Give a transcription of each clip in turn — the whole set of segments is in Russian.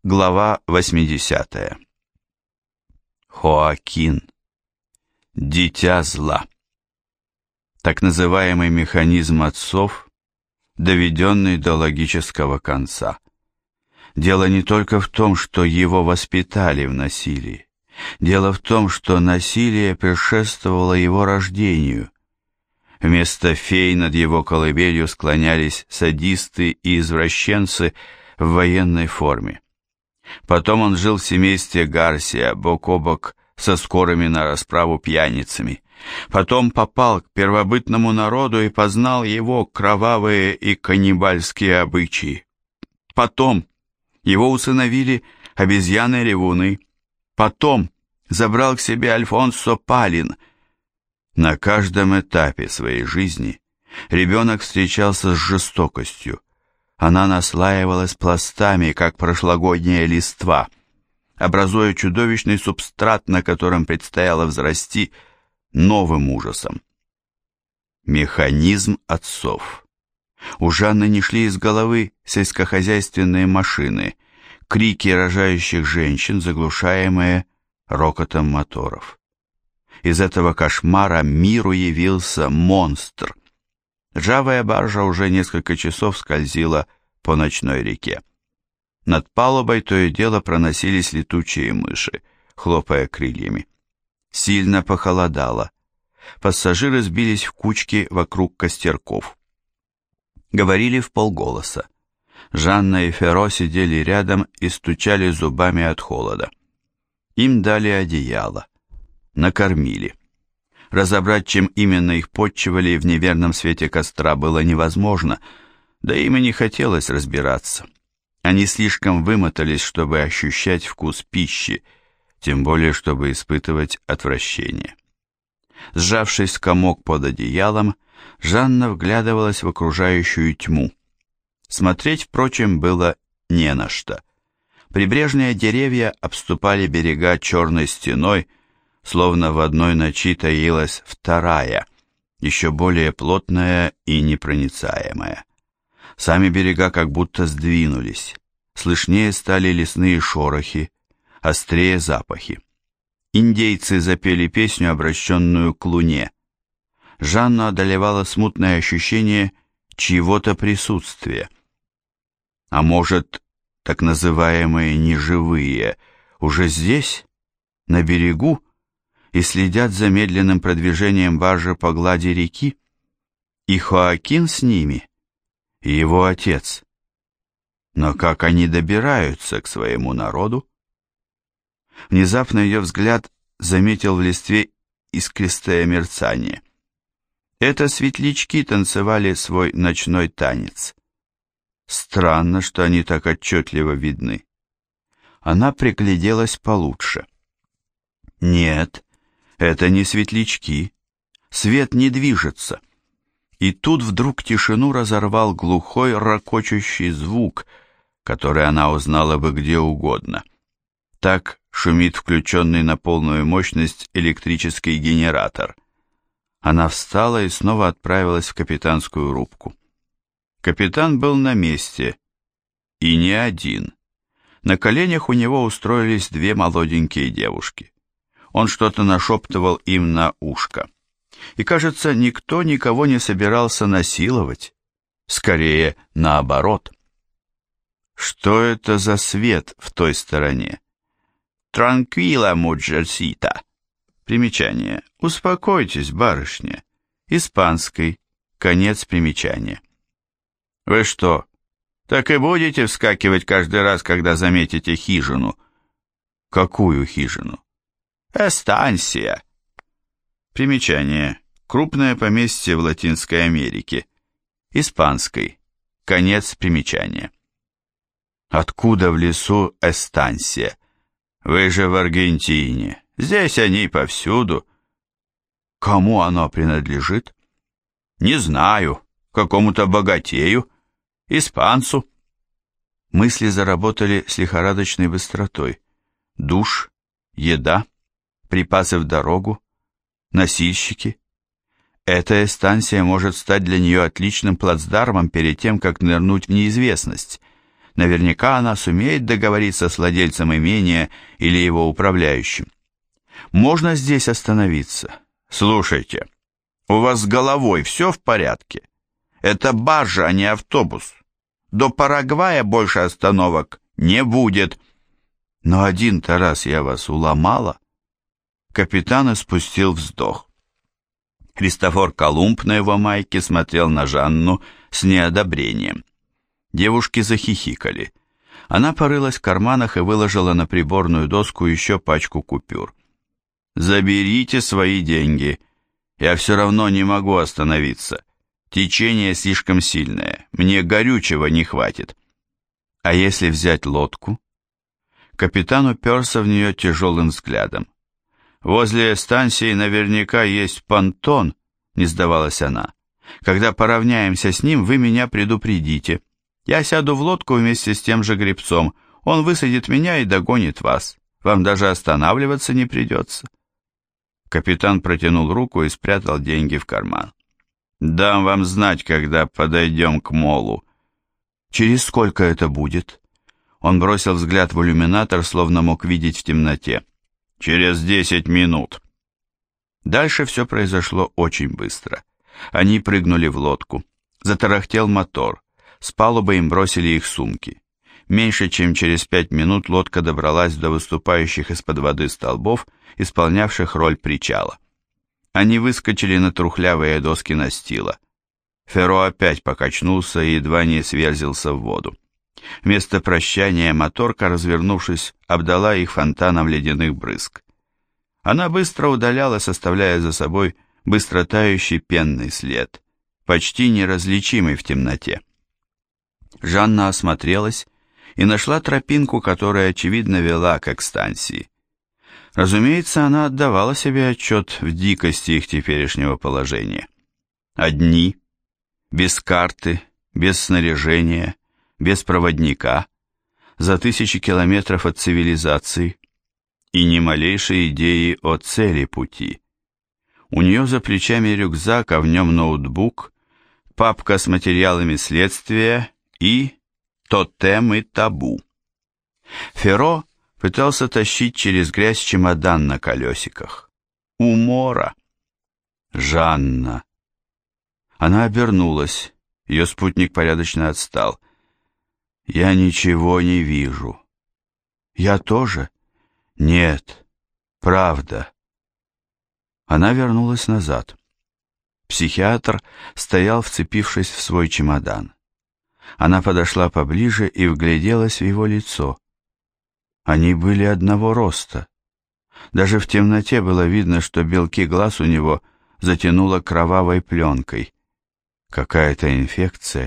Глава 80. Хоакин. Дитя зла. Так называемый механизм отцов, доведенный до логического конца. Дело не только в том, что его воспитали в насилии. Дело в том, что насилие предшествовало его рождению. Вместо фей над его колыбелью склонялись садисты и извращенцы в военной форме. Потом он жил в семействе Гарсия, бок о бок со скорыми на расправу пьяницами. Потом попал к первобытному народу и познал его кровавые и каннибальские обычаи. Потом его усыновили обезьяны-ревуны. Потом забрал к себе Альфонсо Палин. На каждом этапе своей жизни ребенок встречался с жестокостью. Она наслаивалась пластами, как прошлогодняя листва, образуя чудовищный субстрат, на котором предстояло взрасти новым ужасом. Механизм отцов. У Жанны не шли из головы сельскохозяйственные машины, крики рожающих женщин, заглушаемые рокотом моторов. Из этого кошмара миру явился монстр. Ржавая баржа уже несколько часов скользила по ночной реке. Над палубой то и дело проносились летучие мыши, хлопая крыльями. Сильно похолодало. Пассажиры сбились в кучки вокруг костерков. Говорили вполголоса. Жанна и Феро сидели рядом и стучали зубами от холода. Им дали одеяло. Накормили. Разобрать, чем именно их подчивали в неверном свете костра, было невозможно, да им и не хотелось разбираться. Они слишком вымотались, чтобы ощущать вкус пищи, тем более, чтобы испытывать отвращение. Сжавшись в комок под одеялом, Жанна вглядывалась в окружающую тьму. Смотреть, впрочем, было не на что. Прибрежные деревья обступали берега черной стеной, словно в одной ночи таилась вторая, еще более плотная и непроницаемая. Сами берега как будто сдвинулись, слышнее стали лесные шорохи, острее запахи. Индейцы запели песню, обращенную к луне. Жанну одолевало смутное ощущение чьего-то присутствия. А может, так называемые неживые уже здесь, на берегу, и следят за медленным продвижением баржи по глади реки? И Хоакин с ними, и его отец. Но как они добираются к своему народу? Внезапно ее взгляд заметил в листве искристое мерцание. Это светлячки танцевали свой ночной танец. Странно, что они так отчетливо видны. Она пригляделась получше. Нет, это не светлячки. Свет не движется. И тут вдруг тишину разорвал глухой ракочущий звук, который она узнала бы где угодно. Так шумит включенный на полную мощность электрический генератор. Она встала и снова отправилась в капитанскую рубку. Капитан был на месте. И не один. На коленях у него устроились две молоденькие девушки. Он что-то нашептывал им на ушко. И, кажется, никто никого не собирался насиловать. Скорее, наоборот. Что это за свет в той стороне? «Транквила, муджерсита». Примечание. «Успокойтесь, барышня». Испанский. Конец примечания. «Вы что, так и будете вскакивать каждый раз, когда заметите хижину?» «Какую хижину?» «Эстансия». Примечание. Крупное поместье в Латинской Америке. Испанской. Конец примечания. Откуда в лесу эстансия? Вы же в Аргентине. Здесь они повсюду. Кому оно принадлежит? Не знаю. Какому-то богатею. Испанцу. Мысли заработали с лихорадочной быстротой. Душ, еда, припасы в дорогу, носильщики. Эта эстансия может стать для нее отличным плацдармом перед тем, как нырнуть в неизвестность. Наверняка она сумеет договориться с владельцем имения или его управляющим. Можно здесь остановиться? Слушайте, у вас с головой все в порядке? Это баржа, а не автобус. До Парагвая больше остановок не будет. Но один-то раз я вас уломала. Капитан испустил вздох. Христофор Колумб на его майке смотрел на Жанну с неодобрением. Девушки захихикали. Она порылась в карманах и выложила на приборную доску еще пачку купюр. «Заберите свои деньги. Я все равно не могу остановиться. Течение слишком сильное. Мне горючего не хватит». «А если взять лодку?» Капитан уперся в нее тяжелым взглядом. «Возле станции наверняка есть понтон», — не сдавалась она. «Когда поравняемся с ним, вы меня предупредите. Я сяду в лодку вместе с тем же гребцом. Он высадит меня и догонит вас. Вам даже останавливаться не придется». Капитан протянул руку и спрятал деньги в карман. «Дам вам знать, когда подойдем к молу». «Через сколько это будет?» Он бросил взгляд в иллюминатор, словно мог видеть в темноте. «Через 10 минут». Дальше все произошло очень быстро. Они прыгнули в лодку. Затарахтел мотор. С палубы им бросили их сумки. Меньше чем через 5 минут лодка добралась до выступающих из-под воды столбов, исполнявших роль причала. Они выскочили на трухлявые доски настила. Ферро опять покачнулся и едва не сверзился в воду. Вместо прощания моторка, развернувшись, обдала их фонтаном ледяных брызг. Она быстро удалялась, оставляя за собой быстро тающий пенный след, почти неразличимый в темноте. Жанна осмотрелась и нашла тропинку, которая, очевидно, вела к станции. Разумеется, она отдавала себе отчет в дикости их теперешнего положения. Одни, без карты, без снаряжения, без проводника, за 1000 километров от цивилизации, и ни малейшей идеи о цели пути. У нее за плечами рюкзак, а в нем ноутбук, папка с материалами следствия и тотем и табу. Ферро пытался тащить через грязь чемодан на колесиках. Умора. Жанна. Она обернулась. Ее спутник порядочно отстал. «Я ничего не вижу». «Я тоже?» «Нет, правда». Она вернулась назад. Психиатр стоял, вцепившись в свой чемодан. Она подошла поближе и вгляделась в его лицо. Они были одного роста. Даже в темноте было видно, что белки глаз у него затянуло кровавой пленкой. Какая-то инфекция.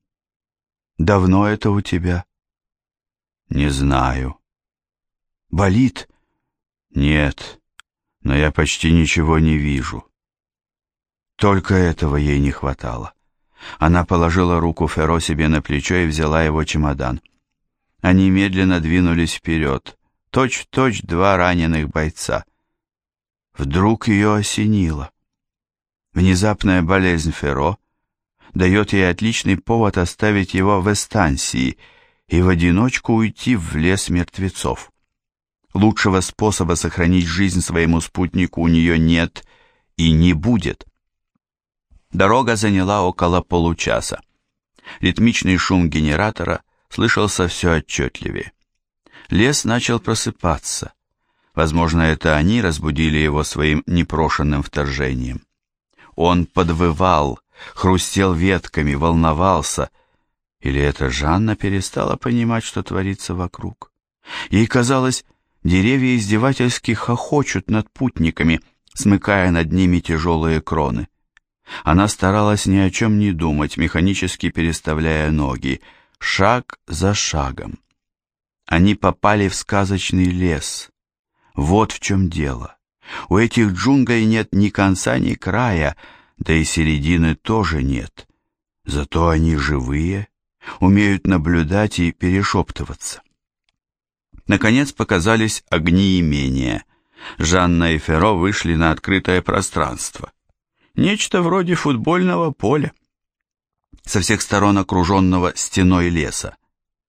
«Давно это у тебя?» «Не знаю». «Болит?» «Нет, но я почти ничего не вижу». Только этого ей не хватало. Она положила руку Ферро себе на плечо и взяла его чемодан. Они медленно двинулись вперед, точь-в-точь 2 раненых бойца. Вдруг ее осенило. Внезапная болезнь Ферро дает ей отличный повод оставить его в станции и в одиночку уйти в лес мертвецов. Лучшего способа сохранить жизнь своему спутнику у нее нет и не будет. Дорога заняла около получаса. Ритмичный шум генератора слышался все отчетливее. Лес начал просыпаться. Возможно, это они разбудили его своим непрошенным вторжением. Он подвывал, хрустел ветками, волновался. Или это Жанна перестала понимать, что творится вокруг? Ей казалось, деревья издевательски хохочут над путниками, смыкая над ними тяжелые кроны. Она старалась ни о чем не думать, механически переставляя ноги, шаг за шагом. Они попали в сказочный лес. Вот в чем дело. У этих джунглей нет ни конца, ни края, да и середины тоже нет. Зато они живые, умеют наблюдать и перешептываться. Наконец показались огни имения. Жанна и Ферро вышли на открытое пространство. Нечто вроде футбольного поля, со всех сторон окруженного стеной леса.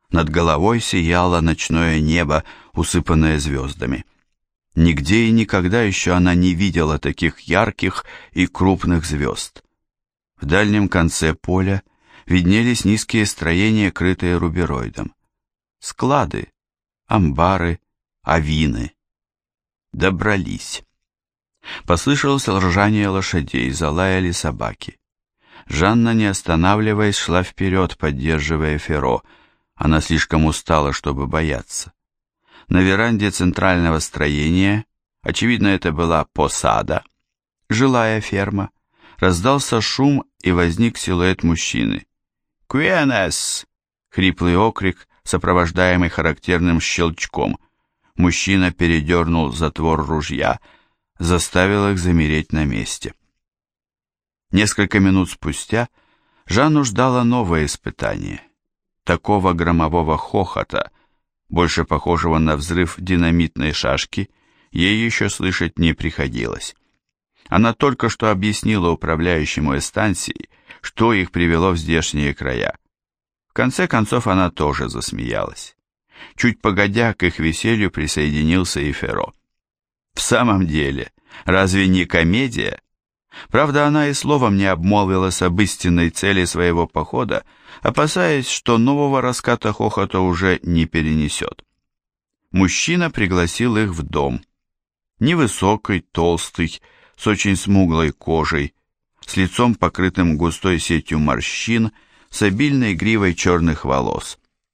Над головой сияло ночное небо, усыпанное звездами. Нигде и никогда еще она не видела таких ярких и крупных звезд. В дальнем конце поля виднелись низкие строения, крытые рубероидом. Склады, амбары, авины. Добрались. Послышалось ржание лошадей, залаяли собаки. Жанна, не останавливаясь, шла вперед, поддерживая Феро. Она слишком устала, чтобы бояться. На веранде центрального строения, очевидно, это была посада, жилая ферма, раздался шум и возник силуэт мужчины. «Куэнес!» — хриплый окрик, сопровождаемый характерным щелчком. Мужчина передернул затвор ружья, заставил их замереть на месте. Несколько минут спустя Жанну ждало новое испытание. Такого громового хохота, больше похожего на взрыв динамитной шашки, ей еще слышать не приходилось. Она только что объяснила управляющему станцией, что их привело в здешние края. В конце концов она тоже засмеялась. Чуть погодя, к их веселью присоединился и Феро. В самом деле, разве не комедия? Правда, она и словом не обмолвилась об истинной цели своего похода, опасаясь, что нового раската хохота уже не перенесет. Мужчина пригласил их в дом. Невысокий, толстый, с очень смуглой кожей, с лицом покрытым густой сетью морщин, с обильной гривой черных волос.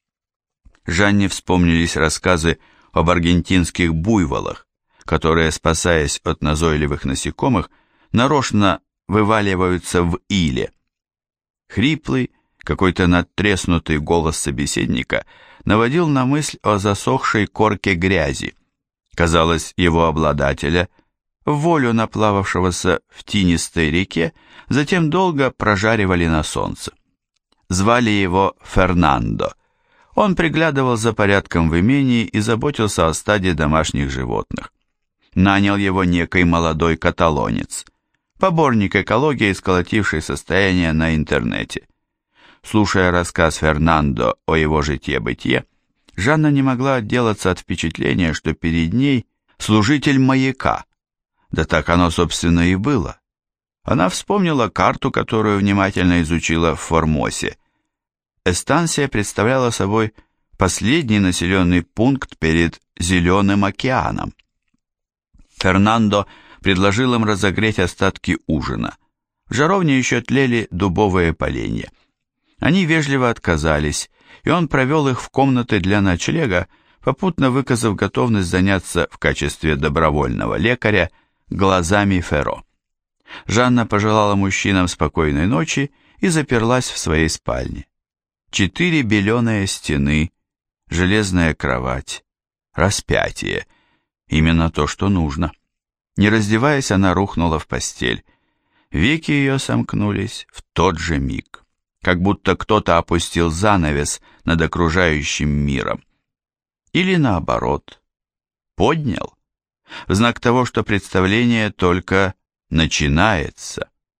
Жанне вспомнились рассказы об аргентинских буйволах, которые, спасаясь от назойливых насекомых, нарочно вываливаются в иле. Хриплый, какой-то надтреснутый голос собеседника наводил на мысль о засохшей корке грязи. Казалось, его обладателя, в волю наплававшегося в тинистой реке, затем долго прожаривали на солнце. Звали его Фернандо. Он приглядывал за порядком в имении и заботился о стаде домашних животных. Нанял его некий молодой каталонец, поборник экологии, сколотивший состояние на интернете. Слушая рассказ Фернандо о его житье-бытие, Жанна не могла отделаться от впечатления, что перед ней служитель маяка. Да так оно, собственно, и было. Она вспомнила карту, которую внимательно изучила в Формосе. Эстансия представляла собой последний населенный пункт перед Зеленым океаном. Фернандо предложил им разогреть остатки ужина. В жаровне еще тлели дубовые поленья. Они вежливо отказались, и он провел их в комнаты для ночлега, попутно выказав готовность заняться в качестве добровольного лекаря глазами Феро. Жанна пожелала мужчинам спокойной ночи и заперлась в своей спальне. 4 беленые стены, железная кровать, распятие. Именно то, что нужно. Не раздеваясь, она рухнула в постель. Веки ее сомкнулись в тот же миг, как будто кто-то опустил занавес над окружающим миром. Или наоборот, поднял, в знак того, что представление только начинается.